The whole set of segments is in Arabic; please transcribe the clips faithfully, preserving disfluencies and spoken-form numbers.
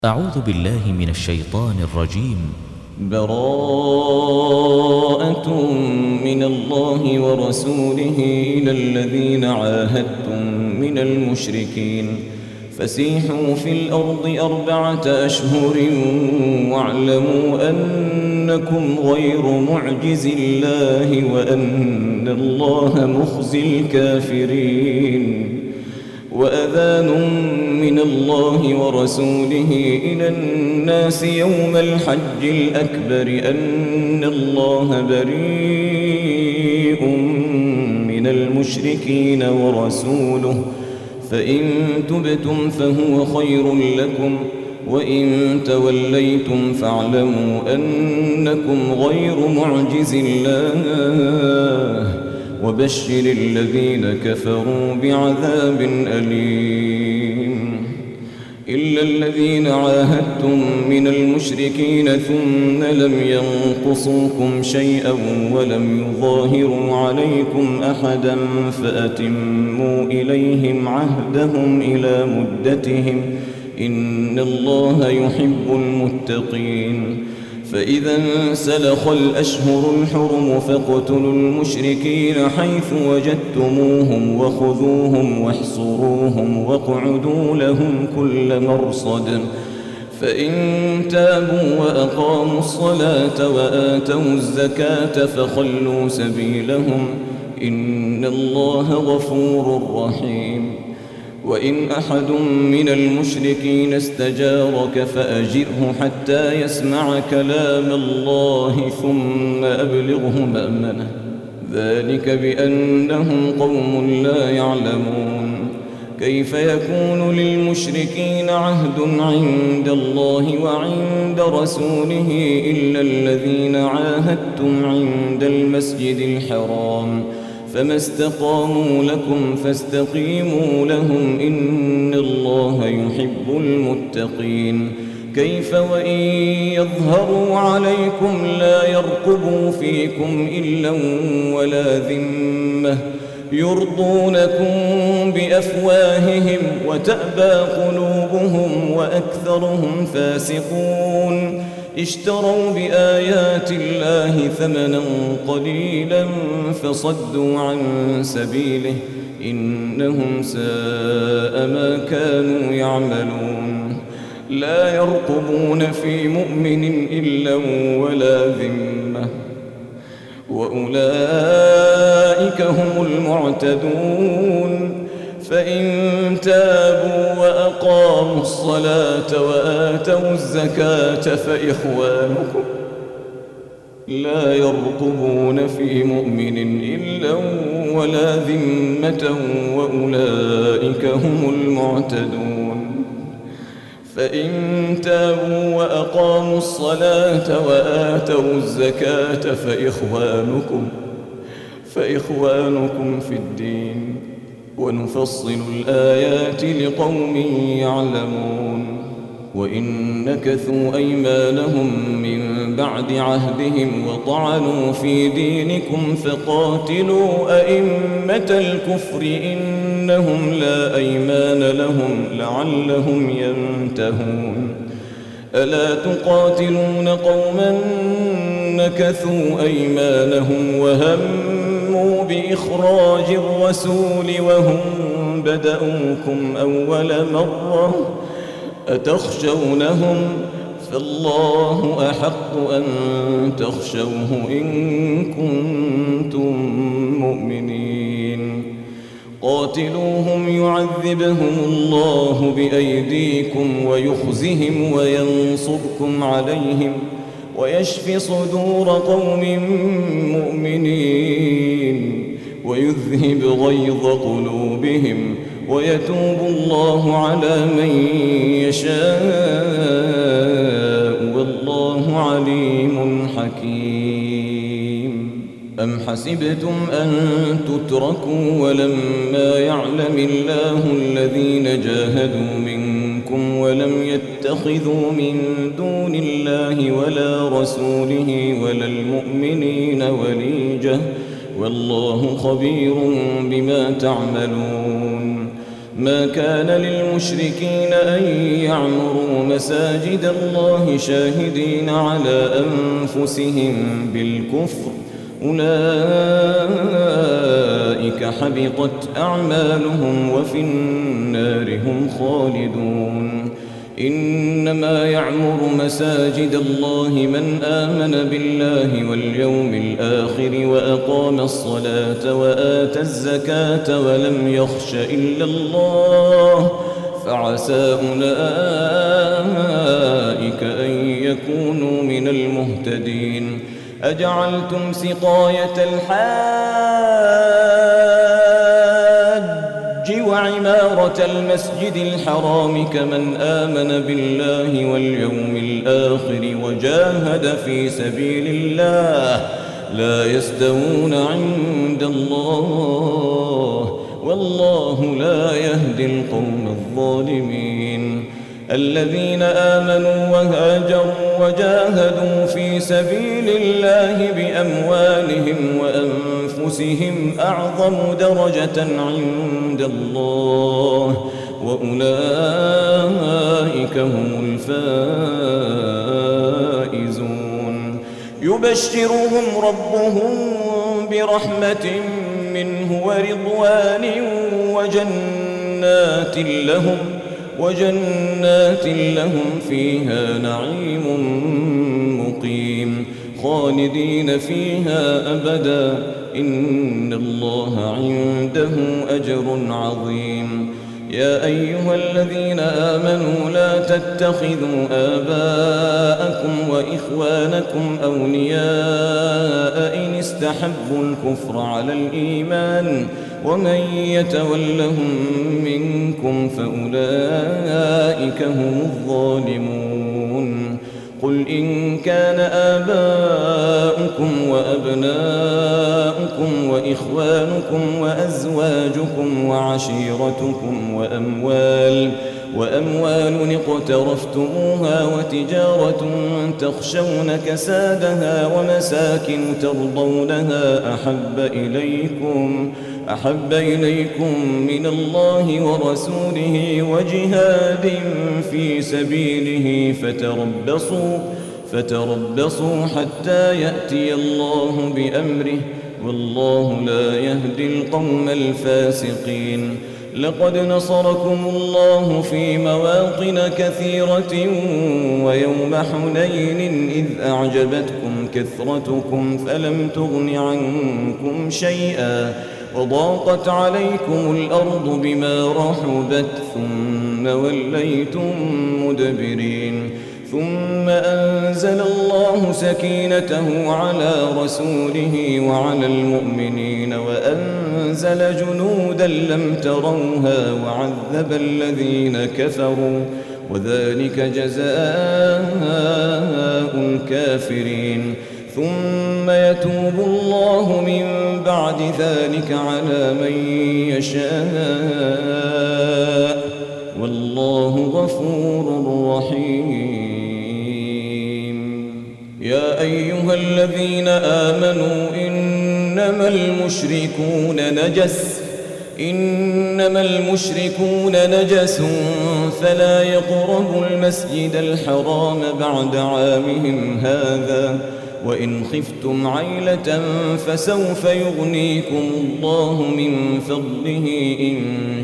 أعوذ بالله من الشيطان الرجيم. براءة من الله ورسوله إلى الذين عاهدتم من المشركين فسيحوا في الأرض أربعة أشهر واعلموا أنكم غير معجز الله وأن الله مخزي الكافرين. وأذان من الله ورسوله إلى الناس يوم الحج الأكبر أن الله بريء من المشركين ورسوله فإن تبتم فهو خير لكم وإن توليتم فاعلموا أنكم غير معجز الله وبشر الذين كفروا بعذاب أليم. إلا الذين عاهدتم من المشركين ثم لم ينقصوكم شيئا ولم يظاهروا عليكم أحدا فأتموا إليهم عهدهم إلى مدتهم إن الله يحب المتقين. فإذا انسلخ الأشهر الحرم فاقتلوا المشركين حيث وجدتموهم وخذوهم واحصروهم واقعدوا لهم كل مرصد فإن تابوا وأقاموا الصلاة وآتوا الزكاة فخلوا سبيلهم إن الله غفور رحيم. وإن أحد من المشركين استجارك فأجره حتى يسمع كلام الله ثم أبلغه مأمنه ذلك بأنهم قوم لا يعلمون. كيف يكون للمشركين عهد عند الله وعند رسوله إلا الذين عاهدتم عند المسجد الحرام فما استقاموا لكم فاستقيموا لهم إن الله يحب المتقين. كيف وإن يظهروا عليكم لا يرقبوا فيكم إلا ولا ذمة يرضونكم بأفواههم وتأبى قلوبهم وأكثرهم فاسقون. اشتروا بآيات الله ثمنا قليلا فصدوا عن سبيله إنهم ساء ما كانوا يعملون. لا يرقبون في مؤمن إلا ولا ذمة وأولئك هم المعتدون. فإن تابوا وأقاموا الصلاة وآتوا الزكاة فإخوانكم لا يرقبون في مؤمن إلا ولا ذمة وأولئك هم المعتدون. فإن تابوا وأقاموا الصلاة وآتوا الزكاة فإخوانكم فإخوانكم في الدين ونفصل الآيات لقوم يعلمون. وإن نكثوا أيمانهم من بعد عهدهم وطعنوا في دينكم فقاتلوا أئمة الكفر إنهم لا أيمان لهم لعلهم ينتهون. ألا تقاتلون قوما نكثوا أيمانهم وهموا بإخراج الرسول وهم بدأوكم أول مرة أتخشونهم فالله أحق أن تخشوه إن كنتم مؤمنين. قاتلوهم يعذبهم الله بأيديكم ويخزهم وينصركم عليهم ويشفي صدور قوم مؤمنين ويذهب غيظ قلوبهم ويتوب الله على من يشاء والله عليم حكيم. أم حسبتم أن تتركوا ولما يعلم الله الذين جاهدوا منكم ولم يتخذوا من دون الله ولا رسوله ولا المؤمنين وليجة والله خبير بما تعملون. ما كان للمشركين أن يعمروا مساجد الله شاهدين على أنفسهم بالكفر، أولئك حبطت أعمالهم وفي النار هم خالدون. إنما يعمر مساجد الله من آمن بالله واليوم الآخر وأقام الصلاة وآتى الزكاة ولم يخش إلا الله، فعسى أولئك أن يكونوا من المهتدين. أجعلتم سقاية الحاج وعمارة المسجد الحرام كمن آمن بالله واليوم الآخر وجاهد في سبيل الله لا يستوون عند الله، والله لا يهدي القوم الظالمين. الذين آمنوا وهاجروا وجاهدوا في سبيل الله بأموالهم وأنفسهم أعظم درجة عند الله، وأولئك هم الفائزون. يبشرهم ربهم برحمة منه ورضوان وجنات لهم وجنات لهم فيها نعيم مقيم خالدين فيها أبدا، إن الله عنده أجر عظيم. يا أيها الذين آمنوا لا تتخذوا آباءكم وإخوانكم أولياء إن استحبوا الكفر على الإيمان، ومن يتولهم منكم فأولئك هم الظالمون. قل إن كان آباؤكم وأبناؤكم وإخوانكم وأزواجكم وعشيرتكم وأموال وأموال اقترفتموها وتجارة تخشون كسادها ومساكن ترضونها أحب إليكم أحب إليكم من الله ورسوله وجهاد في سبيله فتربصوا فتربصوا حتى يأتي الله بأمره، والله لا يهدي القوم الفاسقين. لقد نصركم الله في مواطن كثيرة ويوم حنين إذ أعجبتكم كثرتكم فلم تغن عنكم شيئا وضاقت عليكم الأرض بما رحبت ثم وليتم مدبرين. ثم أنزل الله سكينته على رسوله وعلى المؤمنين وأنزل جنودا لم تروها وعذب الذين كفروا، وذلك جزاء الكافرين. ثم يتوب الله من بعد ذلك على من يشاء، والله غفور رحيم. يا أيها الذين آمنوا إنما المشركون نجس إنما المشركون نجس فلا يقربوا المسجد الحرام بعد عامهم هذا، وإن خفتم عيلة فسوف يغنيكم الله من فضله إن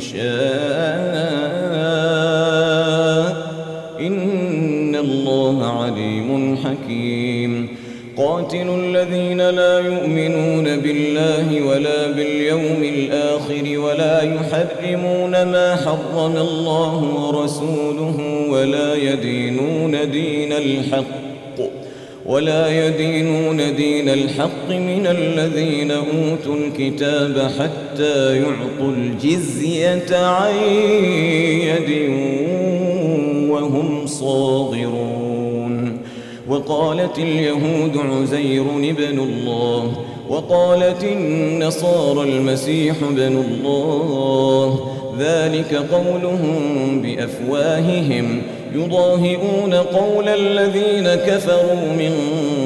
شاء، إن الله عليم حكيم. قاتلوا الذين لا يؤمنون بالله ولا باليوم الآخر ولا يحرمون ما حرم الله ورسوله ولا يدينون دين الحق ولا يدينون دين الحق من الذين أوتوا الكتاب حتى يعطوا الجزية عن يد وهم صاغرون. وقالت اليهود عزير ابن الله وقالت النصارى المسيح ابن الله، ذلك قولهم بأفواههم يضاهئون قول الذين كفروا من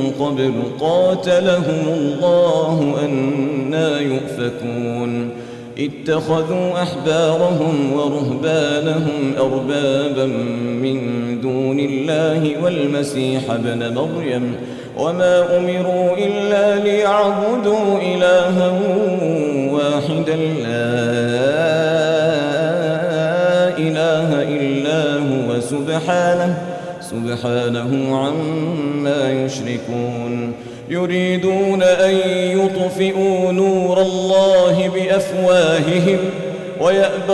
قبل قاتلهم الله أنى يؤفكون. اتخذوا أحبارهم ورهبانهم أربابا من دون الله والمسيح ابن مريم وما أمروا إلا ليعبدوا إلها واحدا لا إله إلا هو سبحانه سبحانه عما يشركون يريدون أن يطفئوا نور الله بأفواههم ويأبى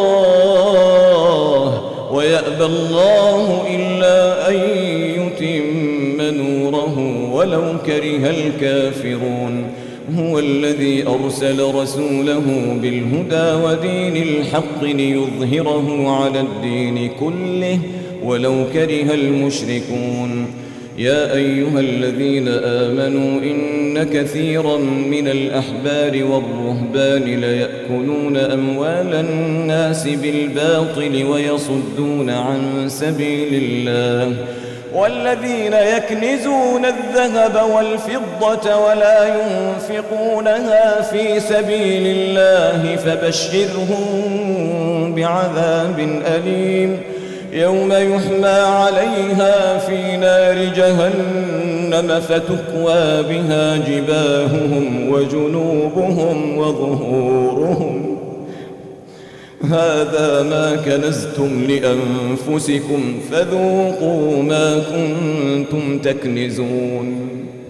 الله ويأبى الله إلا أن يتم نوره ولو كره الكافرون هو الذي أرسل رسوله بالهدى ودين الحق ليظهره على الدين كله ولو كره المشركون يا أيها الذين آمنوا إن كثيرا من الأحبار والرهبان ليأكلون أموال الناس بالباطل ويصدون عن سبيل الله والذين يكنزون الذهب والفضة ولا ينفقونها في سبيل الله فبشرهم بعذاب أليم يوم يحمى عليها في نار جهنم فتكوى بها جباههم وجنوبهم وظهورهم هذا ما كنزتم لأنفسكم فذوقوا ما كنتم تكنزون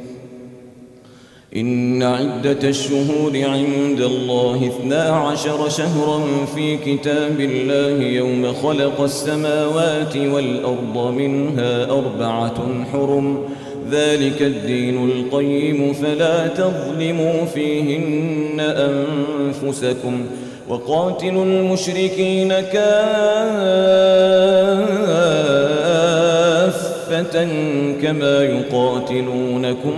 إن عدة الشهور عند الله اثنا عشر شهرا في كتاب الله يوم خلق السماوات والأرض منها أربعة حرم ذلك الدين القيم فلا تظلموا فيهن أنفسكم وقاتلوا المشركين كافة كما يقاتلونكم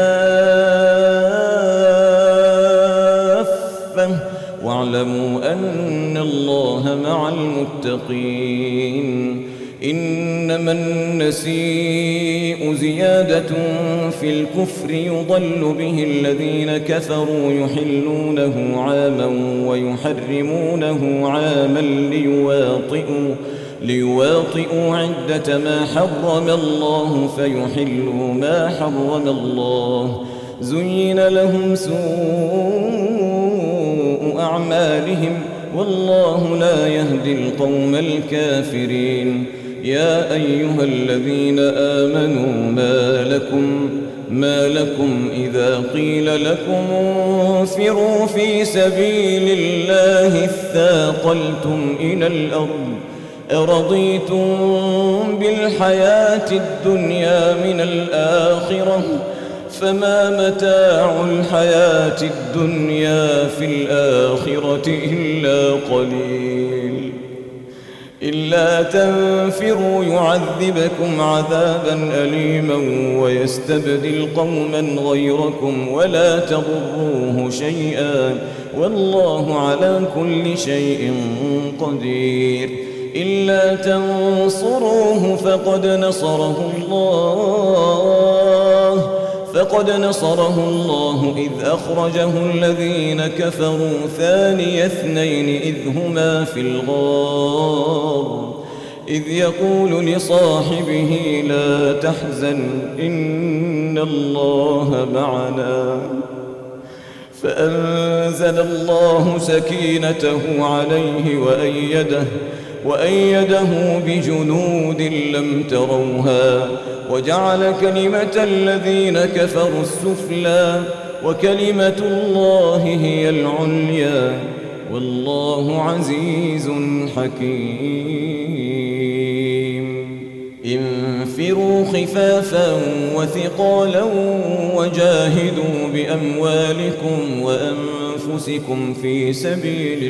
كافة واعلموا أن الله مع المتقين إنما النسيء زيادة في الكفر يضل به الذين كفروا يحلونه عاما ويحرمونه عاما ليواطئوا ليواطئوا عدة ما حرم الله فيحلوا ما حرم الله زين لهم سوء أعمالهم والله لا يهدي القوم الكافرين يا أيها الذين آمنوا ما لكم ما لكم إذا قيل لكم انفروا في سبيل الله اثاقلتم إلى الأرض أرضيتم بالحياة الدنيا من الآخرة فما متاع الحياة الدنيا في الآخرة إلا قليل إلا تنفروا يعذبكم عذابا أليما ويستبدل قوما غيركم ولا تضروه شيئا والله على كل شيء قدير إلا تنصروه فقد نصره الله فقد نصره الله إذ أخرجه الذين كفروا ثاني اثنين إذ هما في الغار إذ يقول لصاحبه لا تحزن إن الله معنا فأنزل الله سكينته عليه وأيده وأيده بجنود لم تروها وجعل كلمة الذين كفروا السفلى وكلمة الله هي العليا والله عزيز حكيم انفروا خفافا وثقالا وجاهدوا بأموالكم وأنفسكم في سبيل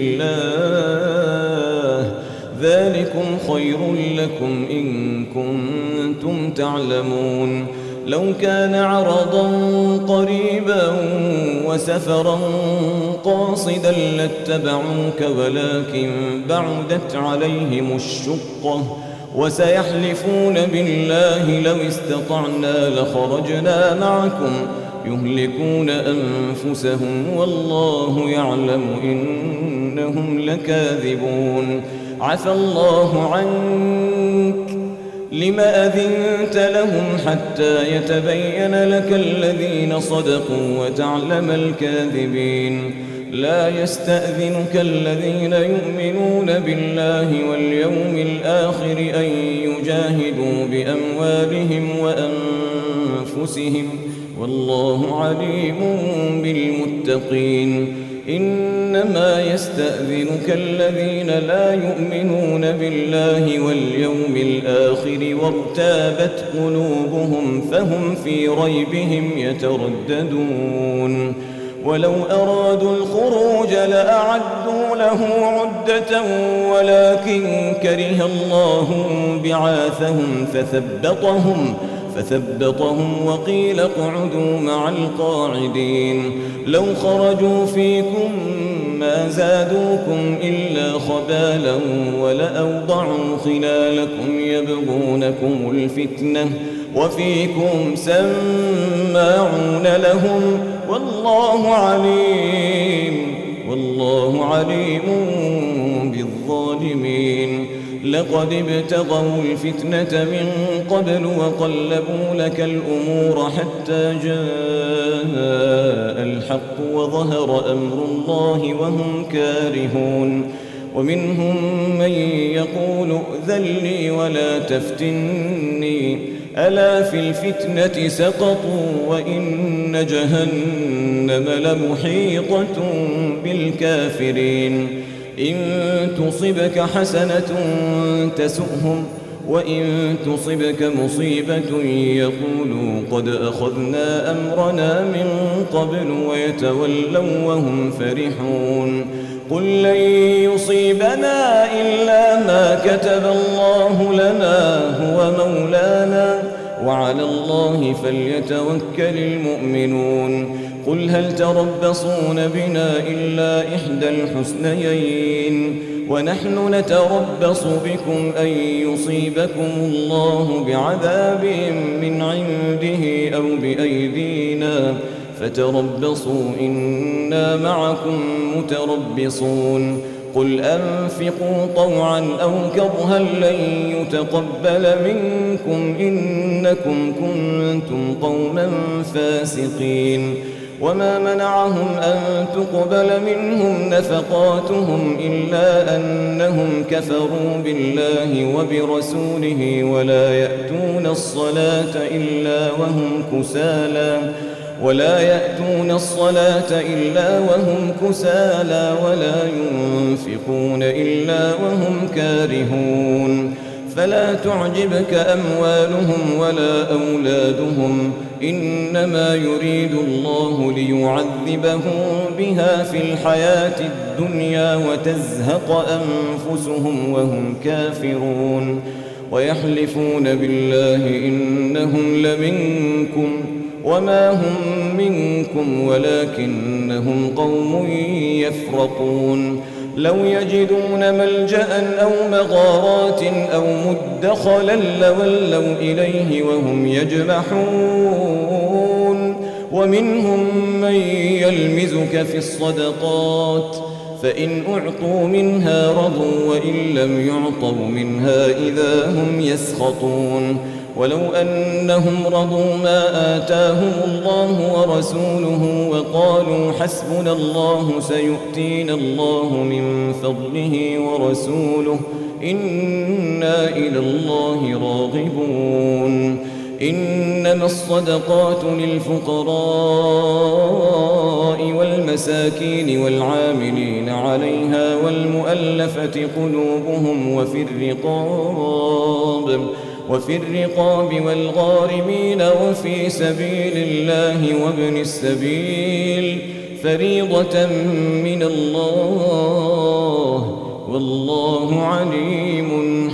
الله ذلكم خير لكم إن كنتم تعلمون لو كان عرضا قريبا وسفرا قاصدا لاتبعوك ولكن بعدت عليهم الشقة وسيحلفون بالله لو استطعنا لخرجنا معكم يهلكون أنفسهم والله يعلم إنهم لكاذبون. عفى الله عنك لم أذنت لهم حتى يتبين لك الذين صدقوا وتعلم الكاذبين. لا يستأذنك الذين يؤمنون بالله واليوم الآخر أن يجاهدوا بأموالهم وأنفسهم والله عليم بالمتقين. إنما يستأذنك الذين لا يؤمنون بالله واليوم الآخر وارتابت قلوبهم فهم في ريبهم يترددون. ولو أرادوا الخروج لأعدوا له عدة ولكن كره الله بعاثهم فثبطهم فثبطهم وقيل اقعدوا مع القاعدين. لو خرجوا فيكم ما زادوكم إلا خبالا ولأوضعوا خلالكم يبغونكم الفتنة وفيكم سماعون لهم والله عليم والله عليم بالظالمين. لقد ابتغوا الفتنة من قبل وقلبوا لك الأمور حتى جاء الحق وظهر أمر الله وهم كارهون. ومنهم من يقول ائذن لي ولا تفتني ألا في الفتنة سقطوا وإن جهنم لمحيطة بالكافرين. إن تصبك حسنة تسؤهم وإن تصبك مصيبة يقولوا قد أخذنا أمرنا من قبل ويتولوا وهم فرحون. قل لن يصيبنا إلا ما كتب الله لنا هو مولانا وعلى الله فليتوكل المؤمنون. قل هل تربصون بنا إلا إحدى الحسنيين ونحن نتربص بكم أن يصيبكم الله بعذاب من عنده أو بأيدينا فتربصوا إنا معكم متربصون. قل أنفقوا طوعا أو كرها لن يتقبل منكم إنكم كنتم قوما فاسقين. وما منعهم أن تقبل منهم نفقاتهم إلا أنهم كفروا بالله وبرسوله ولا يأتون الصلاة إلا وهم كسالى ولا يأتون الصلاة إلا وهم كسالى ولا ينفقون إلا وهم كارهون. فلا تعجبك أموالهم ولا أولادهم إنما يريد الله ليعذبهم بها في الحياة الدنيا وتزهق أنفسهم وهم كافرون. ويحلفون بالله إنهم لمنكم وما هم منكم ولكنهم قوم يفرقون. لو يجدون ملجأ أو مغارات أو مدخلا لولوا إليه وهم يجمحون. ومنهم من يلمزك في الصدقات فإن أعطوا منها رضوا وإن لم يعطوا منها إذا هم يسخطون. ولو أنهم رضوا ما آتاهم الله ورسوله وقالوا حسبنا الله سيؤتينا الله من فضله ورسوله إنا إلى الله راغبون. إنما الصدقات للفقراء والمساكين والعاملين عليها والمؤلفة قلوبهم وفي الرقاب وفي الرقاب والغارمين وفي سبيل الله وابن السبيل فريضة من الله والله عليم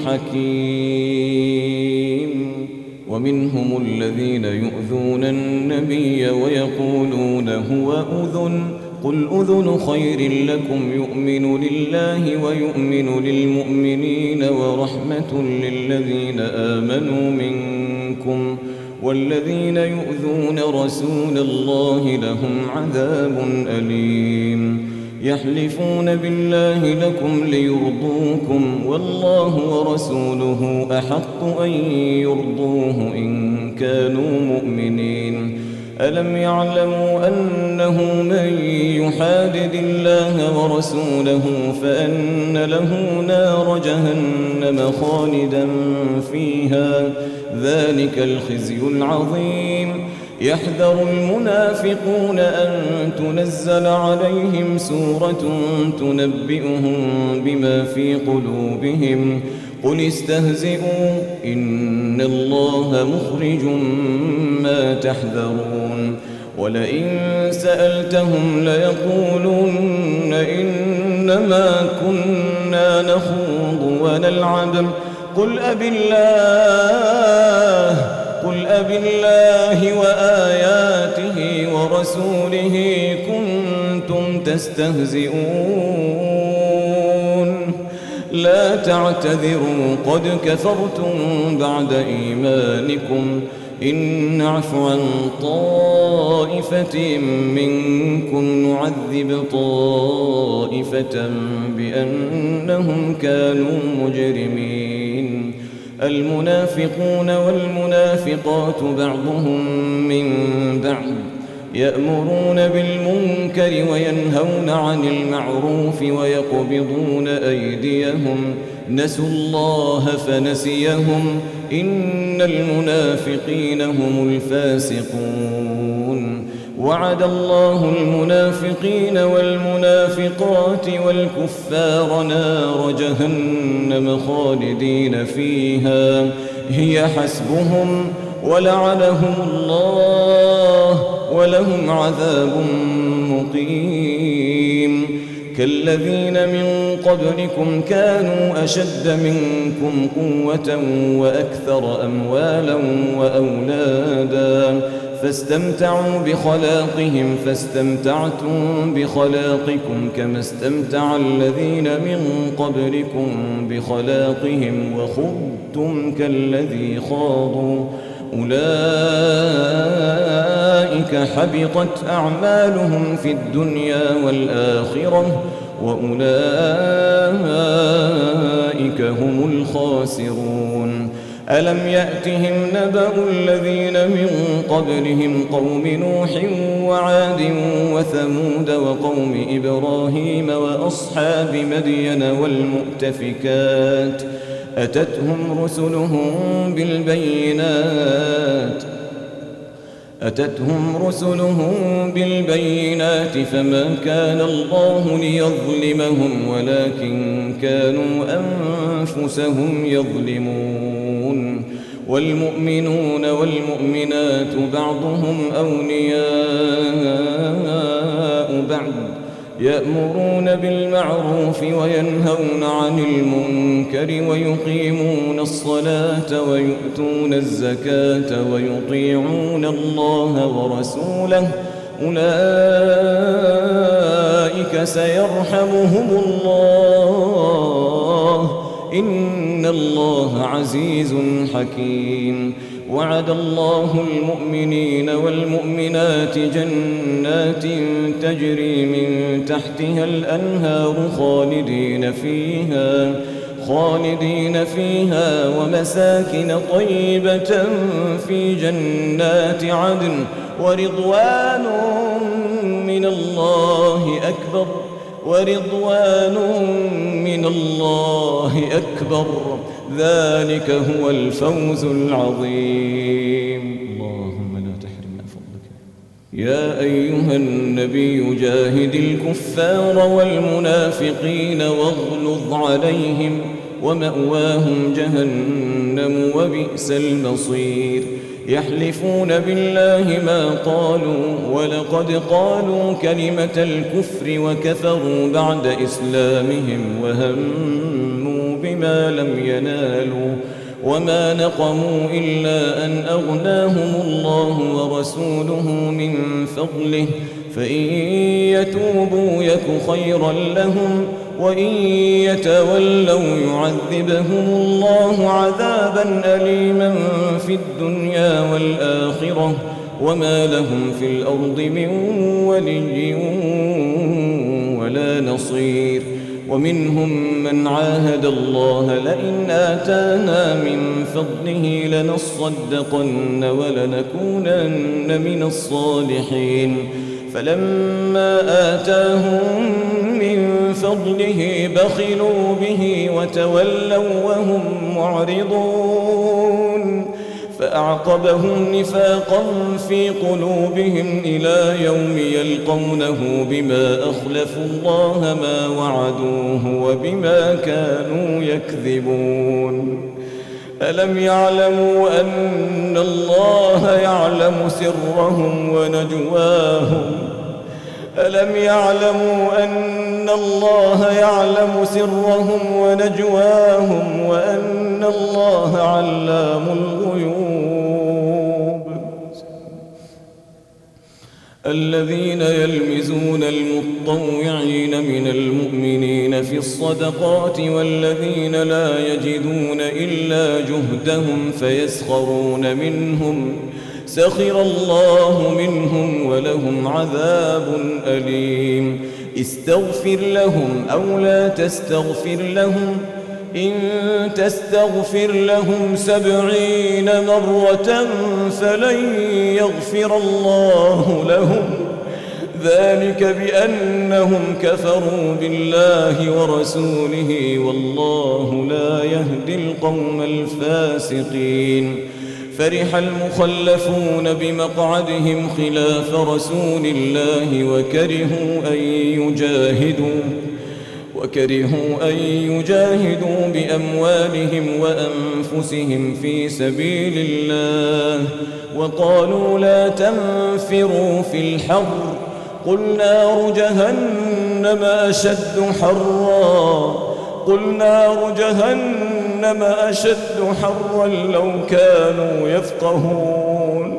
حكيم. ومنهم الذين يؤذون النبي ويقولون هو أذن قل أذن خير لكم يؤمن لله ويؤمن للمؤمنين ورحمة للذين آمنوا منكم والذين يؤذون رسول الله لهم عذاب أليم يحلفون بالله لكم ليرضوكم والله ورسوله أحق أن يرضوه إن كانوا مؤمنين ألم يعلموا أنه من يحادد الله ورسوله فأن له نار جهنم خالدا فيها ذلك الخزي العظيم يحذر المنافقون أن تنزل عليهم سورة تنبئهم بما في قلوبهم قل استهزئوا إن الله مخرج ما تحذرون ولئن سألتهم ليقولن إنما كنا نخوض ونلعب قل أبالله قل أبالله وآياته ورسوله كنتم تستهزئون لا تعتذروا قد كفرتم بعد إيمانكم إن نعف عن طائفة منكم نعذب طائفة بأنهم كانوا مجرمين المنافقون والمنافقات بعضهم من بعض يأمرون بالمنكر وينهون عن المعروف ويقبضون أيديهم نسوا الله فنسيهم إن المنافقين هم الفاسقون وعد الله المنافقين والمنافقات والكفار نار جهنم خالدين فيها هي حسبهم ولعنهم الله ولهم عذاب مقيم كالذين من قبلكم كانوا أشد منكم قوة وأكثر أموالا وأولادا فاستمتعوا بخلاقهم فاستمتعتم بخلاقكم كما استمتع الذين من قبلكم بخلاقهم وخضتم كالذي خاضوا أولئك حبطت أعمالهم في الدنيا والآخرة وأولئك هم الخاسرون ألم يأتهم نبأ الذين من قبلهم قوم نوح وعاد وثمود وقوم إبراهيم وأصحاب مدين والمؤتفكات أتتهم رسلهم بالبينات أتتهم رسلهم بالبينات فما كان الله ليظلمهم ولكن كانوا أنفسهم يظلمون والمؤمنون والمؤمنات بعضهم أولياء بعض يأمرون بالمعروف وينهون عن المنكر ويقيمون الصلاة ويؤتون الزكاة ويطيعون الله ورسوله أولئك سيرحمهم الله إن الله عزيز حكيم وعد الله المؤمنين والمؤمنات جنات تجري من تحتها الأنهار خالدين فيها خالدين فيها ومساكن طيبة في جنات عدن ورضوان من الله أكبر ورضوان من الله أكبر ذلك هو الفوز العظيم اللهم لا تحرمنا فضلك يا أيها النبي جاهد الكفار والمنافقين واغلظ عليهم ومأواهم جهنم وبئس المصير يحلفون بالله ما قالوا ولقد قالوا كلمة الكفر وكفروا بعد إسلامهم وهموا بما لم ينالوا وما نقموا إلا أن أغناهم الله ورسوله من فضله فإن يتوبوا يك خيرا لهم وإن يتولوا يعذبهم الله عذابا أليما في الدنيا والآخرة وما لهم في الأرض من ولي ولا نصير. ومنهم من عاهد الله لئن آتانا من فضله لنصدقن ولنكونن من الصالحين، فلما آتاهم من فضله بخلوا به وتولوا وهم معرضون، فأعقبهم نفاقا في قلوبهم إلى يوم يلقونه بما أخلفوا الله ما وعدوه وبما كانوا يكذبون. ألم يعلموا أن الله يعلم سرهم ونجواهم ألم يعلموا أن الله يعلم سرهم ونجواهم وأن الله علام الغيوب. الذين يلمزون المطوعين من المؤمنين في الصدقات والذين لا يجدون إلا جهدهم فيسخرون منهم سخر الله منهم ولهم عذاب أليم. استغفر لهم أو لا تستغفر لهم إن تستغفر لهم سبعين مرة فلن يغفر الله لهم، ذلك بأنهم كفروا بالله ورسوله والله لا يهدي القوم الفاسقين. فرح المخلفون بمقعدهم خلاف رسول الله وكرهوا أن يجاهدوا وكرهوا أن يجاهدوا بأموالهم وأنفسهم في سبيل الله وقالوا لا تنفروا في الحر قل نار جهنم أشد حرا قل نار جهنم أشد حرا لو كانوا يفقهون.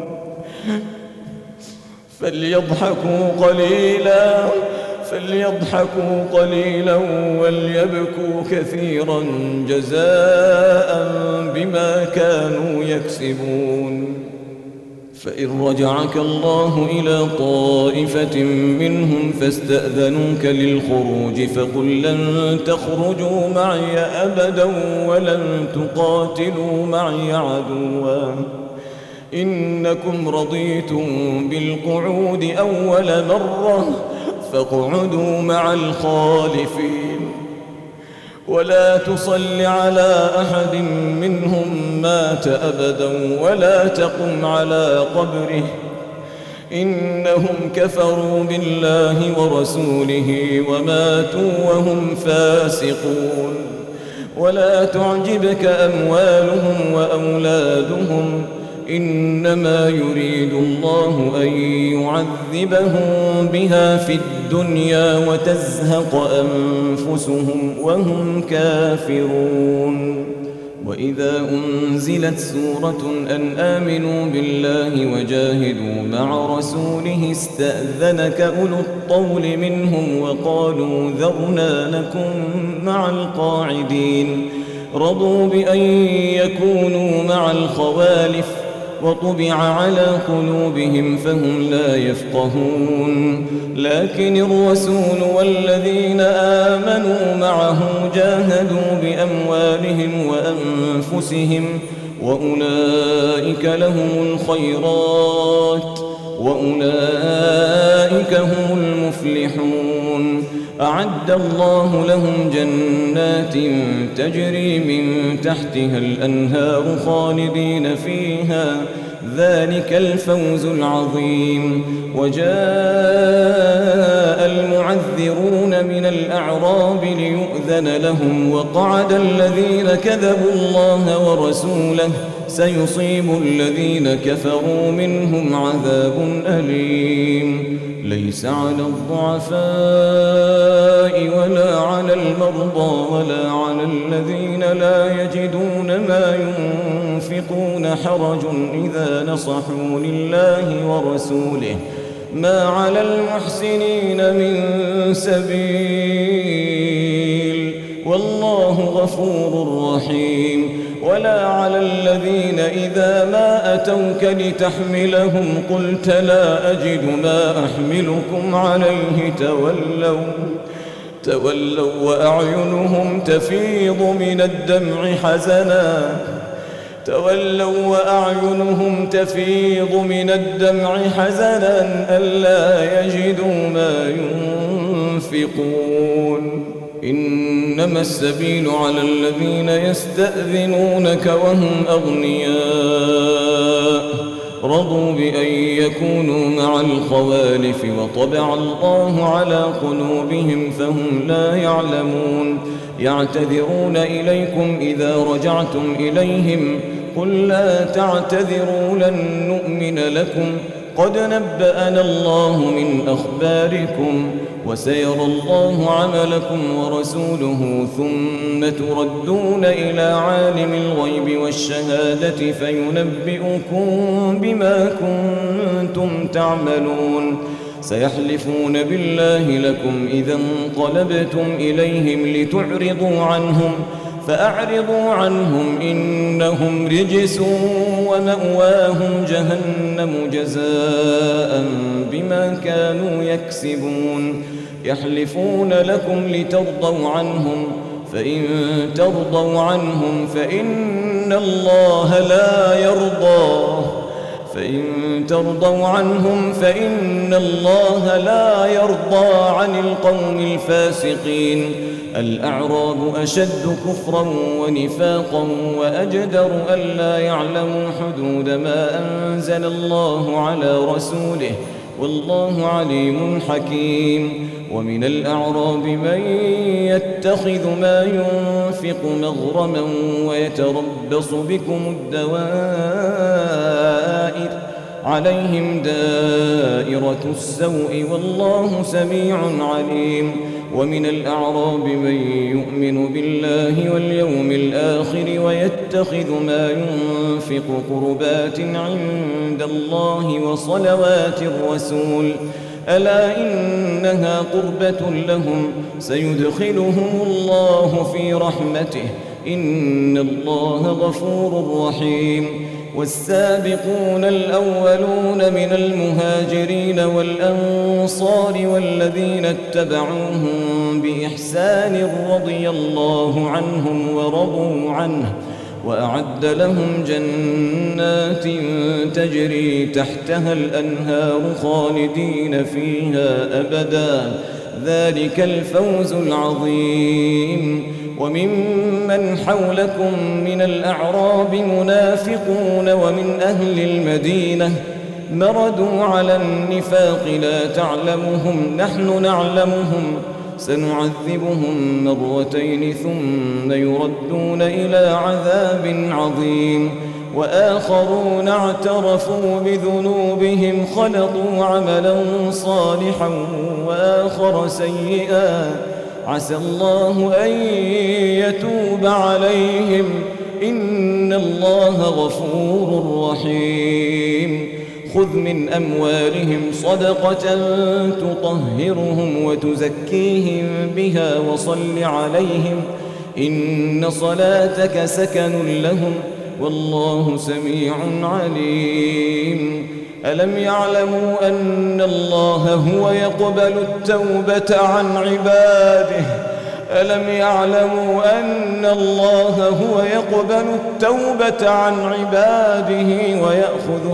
فليضحكوا قليلا فليضحكوا قليلا وليبكوا كثيرا جزاء بما كانوا يكسبون. فإن رجعك الله إلى طائفة منهم فاستأذنوك للخروج فقل لن تخرجوا معي أبدا ولن تقاتلوا معي عدوا إنكم رضيتم بالقعود أول مرة فاقعدوا مع الخالفين ولا تصل على أحد منهم مات أبدا ولا تقم على قبره إنهم كفروا بالله ورسوله وماتوا وهم فاسقون. ولا تعجبك أموالهم وأولادهم إنما يريد الله أن يعذبهم بها في الدنيا وتزهق أنفسهم وهم كافرون. وإذا أنزلت سورة أن آمنوا بالله وجاهدوا مع رسوله استأذنك أولو الطول منهم وقالوا ذرنا نكن مع القاعدين رضوا بأن يكونوا مع الخوالف وطبع على قلوبهم فهم لا يفقهون. لكن الرسول والذين آمنوا معه جاهدوا بأموالهم وأنفسهم وأولئك لهم الخيرات وأولئك هم المفلحون. أعد الله لهم جنات تجري من تحتها الأنهار خالدين فيها ذلك الفوز العظيم. وجاء المعذرون من الأعراب ليؤذن لهم وقعد الذين كذبوا الله ورسوله سيصيب الذين كفروا منهم عذاب أليم. ليس على الضعفاء ولا على المرضى ولا على الذين لا يجدون ما ينفقون حرج إذا نصحوا لله ورسوله ما على المحسنين من سبيل والله غفور رحيم. ولا على الذين إذا ما أتوك لتحملهم قلت لا أجد ما أحملكم عليه تولوا تولوا وأعينهم تفيض من الدمع حزنا تولوا وأعينهم تفيض من الدمع حزنا ألا يجدوا ما ينفقون. إنما السبيل على الذين يستأذنونك وهم أغنياء رضوا بأن يكونوا مع الخوالف وطبع الله على قلوبهم فهم لا يعلمون. يعتذرون إليكم إذا رجعتم إليهم قل لا تعتذروا لن نؤمن لكم قد نبأنا الله من أخباركم وسيرى الله عملكم ورسوله ثم تردون إلى عالم الغيب والشهادة فينبئكم بما كنتم تعملون. سيحلفون بالله لكم إذا انقلبتم إليهم لتعرضوا عنهم فأعرضوا عنهم إنهم رجس ومأواهم جهنم جزاء بما كانوا يكسبون. يحلفون لكم لترضوا عنهم فإن ترضوا عنهم فإن الله لا يرضى فإن ترضوا عنهم فإن الله لا يرضى عن القوم الفاسقين. الأعراب أشد كفرا ونفاقا وأجدر ألا يعلموا حدود ما أنزل الله على رسوله والله عليم حكيم. ومن الأعراب من يتخذ ما ينفق مغرما ويتربص بكم الدوائر عليهم دائرة السوء والله سميع عليم. ومن الأعراب من يؤمن بالله واليوم الآخر ويتخذ ما ينفق قربات عند الله وصلوات الرسول ألا إنها قربة لهم سيدخلهم الله في رحمته إن الله غفور رحيم. والسابقون الأولون من المهاجرين والأنصار والذين اتبعوهم بإحسان رضي الله عنهم ورضوا عنه وأعد لهم جنات تجري تحتها الأنهار خالدين فيها أبدا ذلك الفوز العظيم. وممن حولكم من الأعراب منافقون ومن أهل المدينة مردوا على النفاق لا تعلمهم نحن نعلمهم سنعذبهم مرتين ثم يردون إلى عذاب عظيم. وآخرون اعترفوا بذنوبهم خلطوا عملا صالحا وآخر سيئا عسى الله أن يتوب عليهم إن الله غفور رحيم. خذ من أموالهم صدقة تطهرهم وتزكيهم بها وصل عليهم إن صلاتك سكن لهم والله سميع عليم. ألم يعلموا أن الله هو يقبل التوبة عن عباده ألم يعلموا أن الله هو يقبل التوبة عن عباده ويأخذ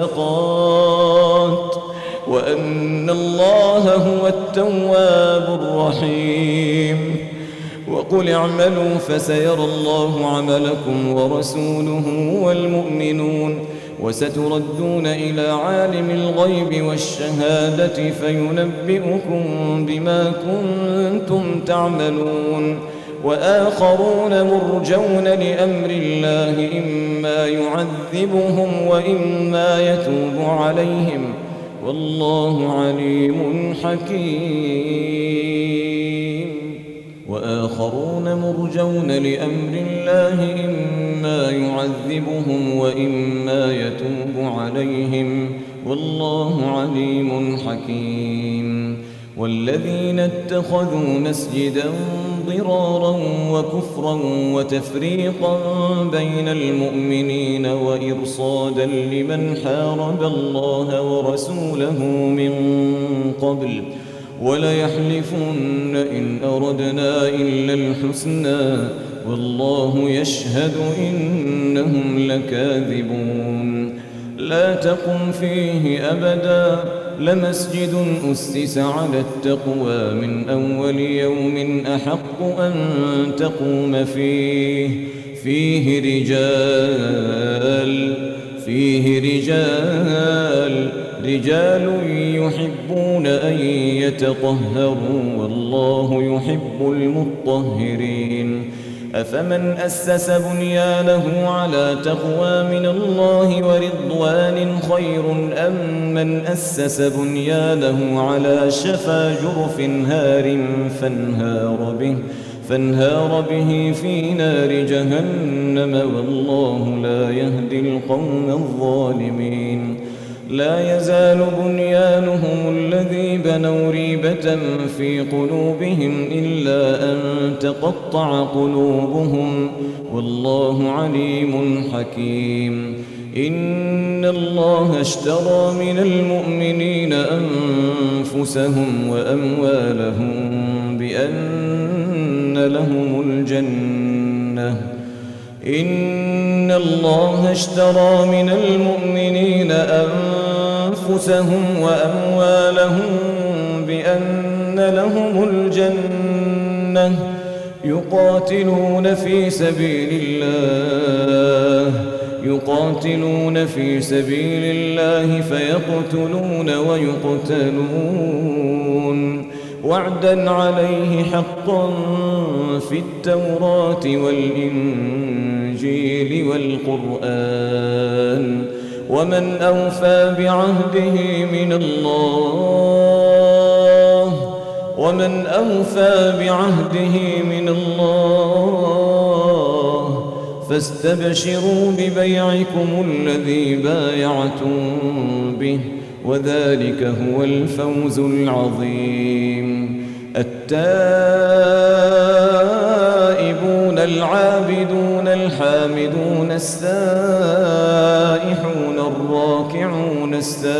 الصدقات وأن الله هو التواب الرحيم. وقل اعملوا فسيرى الله عملكم ورسوله والمؤمنون وستردون إلى عالم الغيب والشهادة فينبئكم بما كنتم تعملون. وآخرون مرجون لأمر الله إما يعذبهم وإما يتوب عليهم والله عليم حكيم. وآخرون مرجون لأمر الله إما يعذبهم وإما يتوب عليهم والله عليم حكيم. والذين اتخذوا مسجدا ضرارا وكفرا وتفريقا بين المؤمنين وإرصادا لمن حارب الله ورسوله من قبل وليحلفن إن أردنا إلا الحسنى والله يشهد إنهم لكاذبون. لا تقم فيه أبدا لمسجد أسس على التقوى من أول يوم أحق أن تقوم فيه فيه رجال فيه رجال رجال يحبون أن يتطهروا والله يحب المطهرين. أفمن أسس بنيانه على تقوى من الله ورضوان خير أم من أسس بنيانه على شفا جرف هار فانهار به فانهار به في نار جهنم والله لا يهدي القوم الظالمين. لا يزال بنيانهم الذي بنوا ريبة في قلوبهم إلا أن تقطع قلوبهم والله عليم حكيم. إن الله اشترى من المؤمنين أنفسهم وأموالهم بأن لهم الجنة إن الله اشترى من المؤمنين أنفسهم وأموالهم بأن لهم الجنة يقاتلون في سبيل الله يقاتلون في سبيل الله فيقتلون ويقتلون وعدا عليه حقا في التوراة والإنجيل والقرآن ومن أوفى بعهده من الله ومن أوفى بعهده من الله فاستبشروا ببيعكم الذي بايعتم به وذلك هو الفوز العظيم. التائبون العابدون الحامدون السائحون الراكعون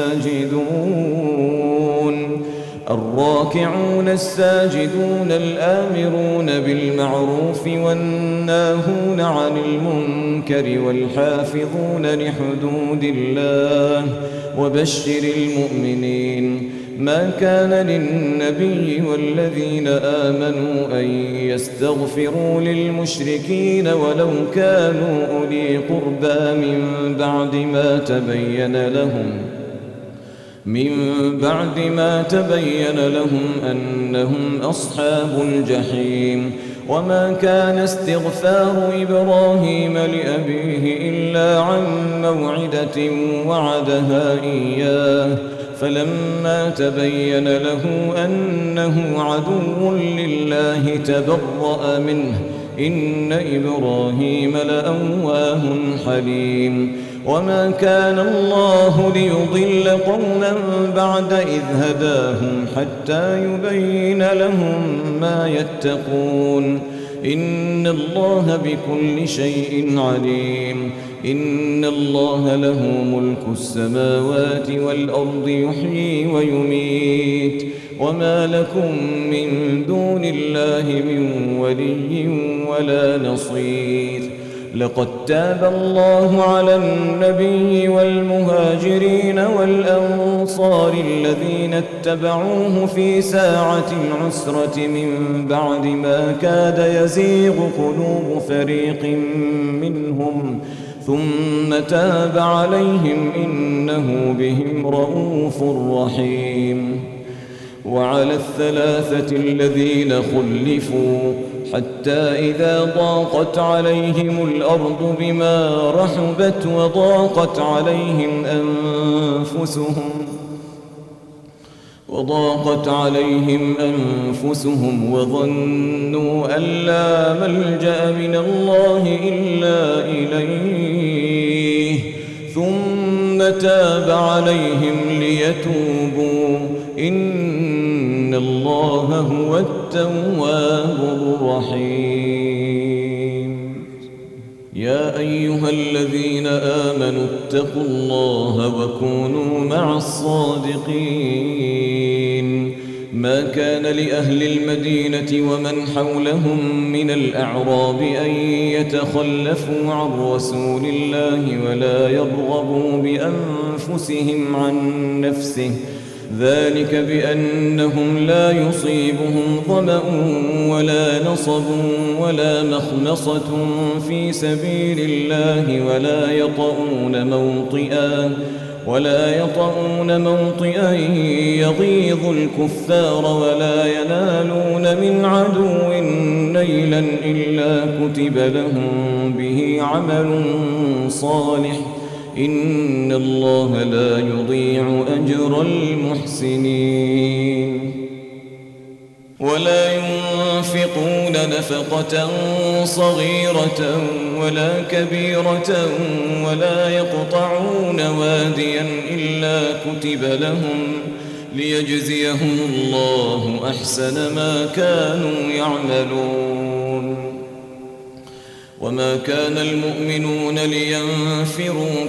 الساجدون الراكعون الساجدون الآمرون بالمعروف والناهون عن المنكر والحافظون لحدود الله وبشر المؤمنين. ما كان للنبي والذين آمنوا أن يستغفروا للمشركين ولو كانوا أولي قربى من بعد ما تبين لهم من بعد ما تبين لهم أنهم أصحاب الجحيم. وما كان استغفار إبراهيم لأبيه إلا عن موعدة وعدها إياه فلما تبين له أنه عدو لله تبرأ منه إن إبراهيم لأواه حليم. وما كان الله ليضل قوما بعد إذ هداهم حتى يبين لهم ما يتقون إن الله بكل شيء عليم. إن الله له ملك السماوات والأرض يحيي ويميت وما لكم من دون الله من ولي ولا نصير. لقد تاب الله على النبي والمهاجرين والأنصار الذين اتبعوه في ساعة العسرة من بعد ما كاد يزيغ قلوب فريق منهم ثم تاب عليهم إنه بهم رءوف رحيم. وعلى الثلاثة الذين خلفوا حتى إذا ضاقت عليهم الأرض بما رحبت وضاقت عليهم أنفسهم وضاقت عليهم أنفسهم وظنوا أن لا ملجأ من الله إلا إليه ثم تاب عليهم ليتوبوا إن الله هو التواب الرحيم. يا أيها الذين آمنوا اتقوا الله وكونوا مع الصادقين. ما كان لأهل المدينة ومن حولهم من الأعراب أن يتخلفوا عن رسول الله ولا يرغبوا بأنفسهم عن نفسه، ذلك بأنهم لا يصيبهم ظمأ ولا نصب ولا مخمصة في سبيل الله ولا يطؤون موطئا ولا يطؤون موطئا يغيظ الكفار ولا ينالون من عدو نيلا إلا كتب لهم به عمل صالح، إن الله لا يضيع أجر المحسنين. ولا ينفقون نفقة صغيرة ولا كبيرة ولا يقطعون واديا إلا كتب لهم ليجزيهم الله أحسن ما كانوا يعملون. وما كان المؤمنون لينفروا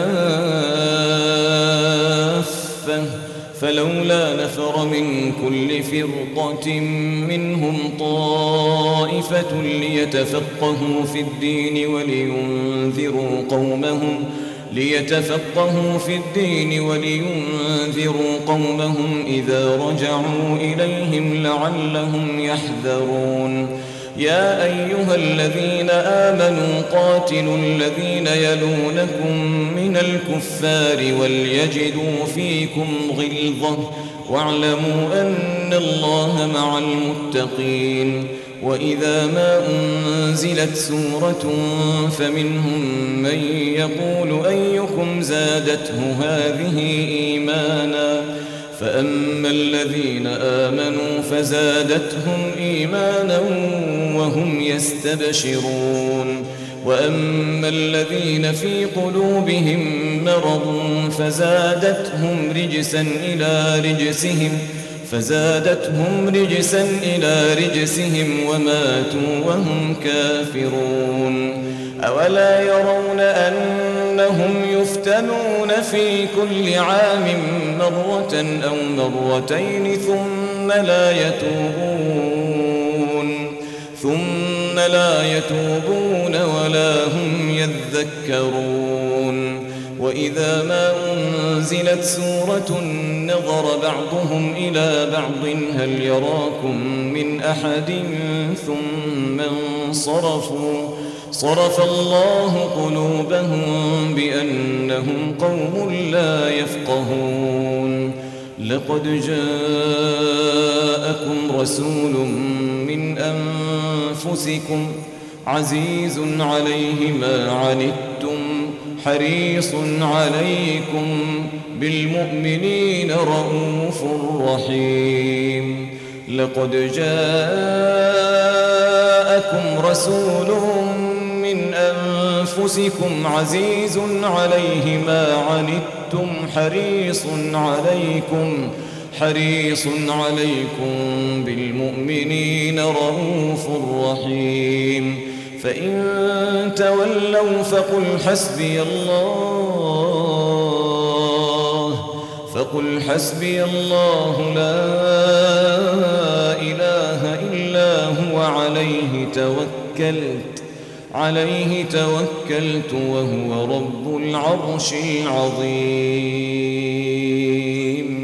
كافة فلولا نفر من كل فرقة منهم طائفة ليتفقهوا في الدين ولينذروا قومهم ليتفقهوا في الدين ولينذروا قومهم إذا رجعوا إليهم لعلهم يحذرون. يا أيها الذين آمنوا قاتلوا الذين يلونكم من الكفار وليجدوا فيكم غلظة واعلموا أن الله مع المتقين. وإذا ما أنزلت سورة فمنهم من يقول أيكم زادته هذه إيمانا فأما الذين آمنوا فزادتهم إيمانا وهم يستبشرون وأما الذين في قلوبهم مرض فزادتهم رجسا إلى رجسهم فزادتهم رجسا إلى رجسهم وماتوا وهم كافرون. أولا يرون أنهم يفتنون في كل عام مرة أو مرتين ثم لا يتوبون ثم لا يتوبون ولا هم يذكرون. وإذا ما أنزلت سورة نظر بعضهم إلى بعض هل يراكم من أحد ثم انصرفوا صرف الله قلوبهم بأنهم قوم لا يفقهون. لقد جاءكم رسول من أنفسكم عزيز عليه ما عنتم حريص عليكم بالمؤمنين رؤوف رحيم. لقد جاءكم رسول من أنفسكم عزيز عليه ما عنتم حريص عليكم حريص عليكم بالمؤمنين رؤوف رحيم. فإن تولوا فقل حسبي الله فقل حسبي الله لا إله إلا هو عليه توكلت عليه توكلت وهو رب العرش العظيم.